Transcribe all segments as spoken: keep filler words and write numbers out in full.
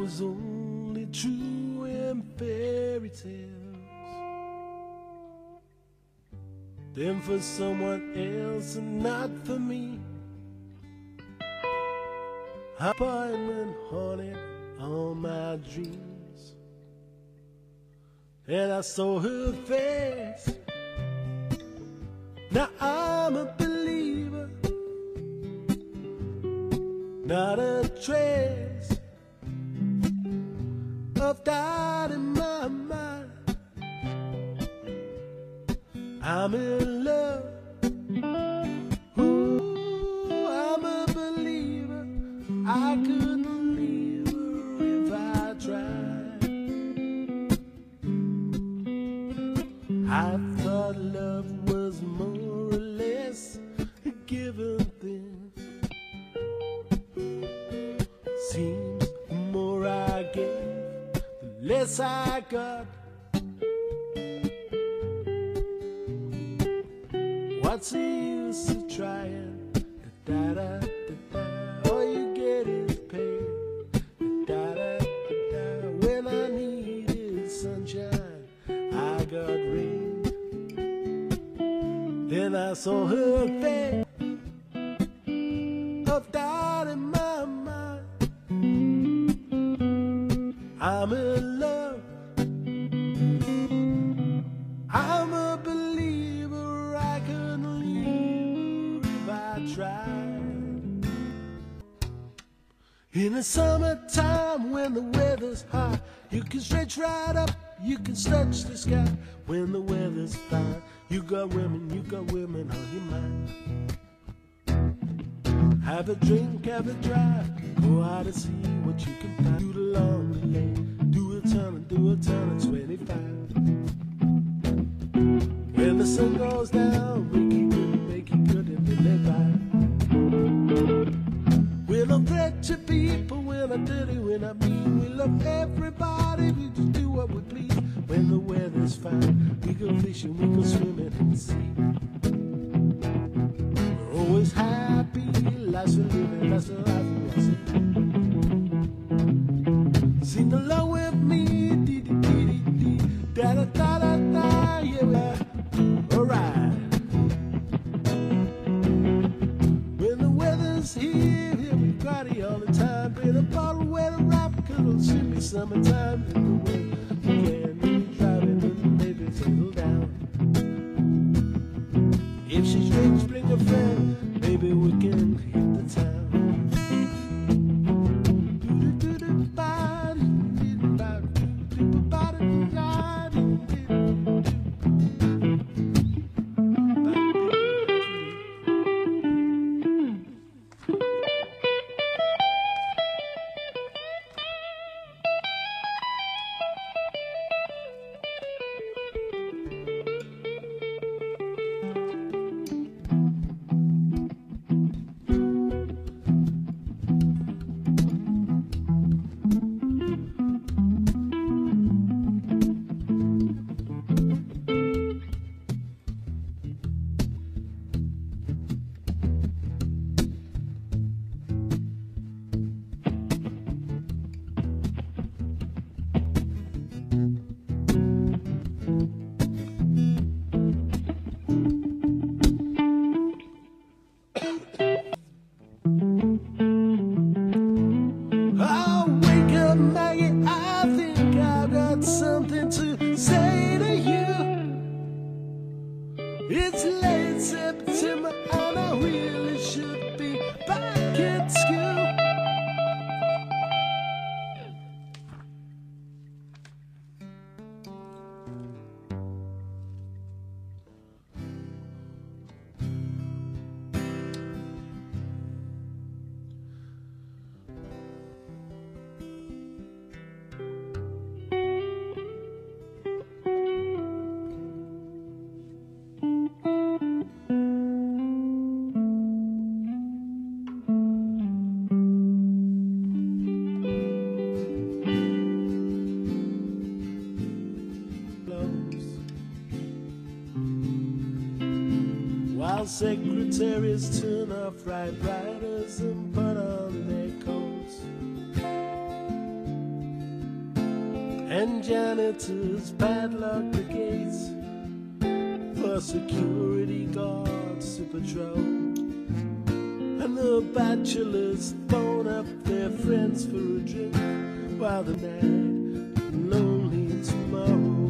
was only true in fairy tales, then for someone else and not for me. Appointment haunted all my dreams, and I saw her face. Now I'm a believer, not a trace of doubt in my mind. I'm in love. Ooh, I'm a believer. I couldn't leave her if I tried. I thought love was more or less a given thing. Seems the more I gave, the less I got. What's the use of trying? Da da da da. All you get is pain. Da da da da. When I needed sunshine, I got rain. Then I saw her face of doubt in my mind. I'm in love. I'm a believer. I couldn't leave if I tried. In the summertime when the weather's hot, you can stretch right up, you can touch the sky. When the weather's fine, you got women, you got women on your mind. Have a drink, have a drive, go out and see what you can find. Do the long delay, do a turn and do a turn at twenty-five. When the sun goes down, make it good, make it good and then they buy. We don't threat to people, we're not dirty, we're not mean. We love everybody, we just do what we please. When the weather's fine, we go fishing, we go swimming in the sea. We're always happy, life's a living, that's a life we want to. Sing along with me, dee dee dee dee dee, da da da da da, yeah we are. Alright. When the weather's here, here we party all the time. Bring a bottle where to wrap, cause it'll soon be summertime. In the wind, we can be driving and maybe settle down. If she's rich, bring a friend, maybe we can hit the town. Something to say to you. It's late September and I really should be back at school. While secretaries turn off right riders and put on their coats, and janitors padlock the gates for security guards to patrol, and the bachelors phone up their friends for a drink while the night lonely tomorrow.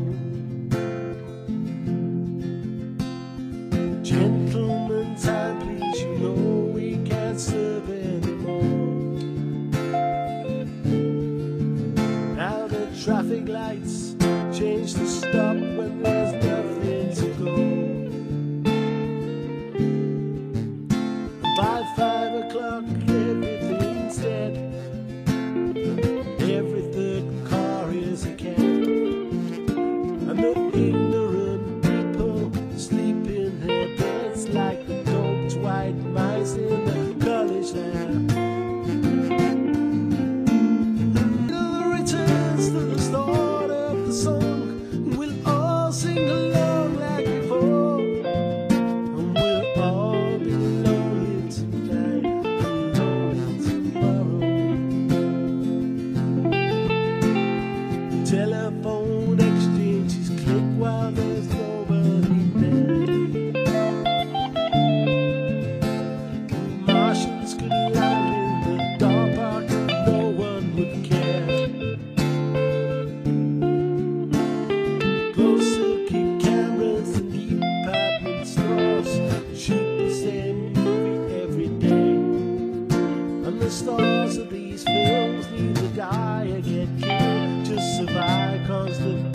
Gentlemen, time please, you know we can't serve anymore. Now the traffic lights change to stop when there's nothing to go. By five o'clock everything's dead. Every third car is a cab, and the ignorant people sleep in their beds like the doped white mice in the college lab. The returns to the start of the song, we'll all sing along like before, and we'll all be lonely tonight and lonely tomorrow. Telephone exchanges click while there's nobody there. Martians could lie in the dog park and no one would care. Close circuit cameras in department stores shoot the same movie every day, and the stars of these films neither die or get killed, just survive 'cause the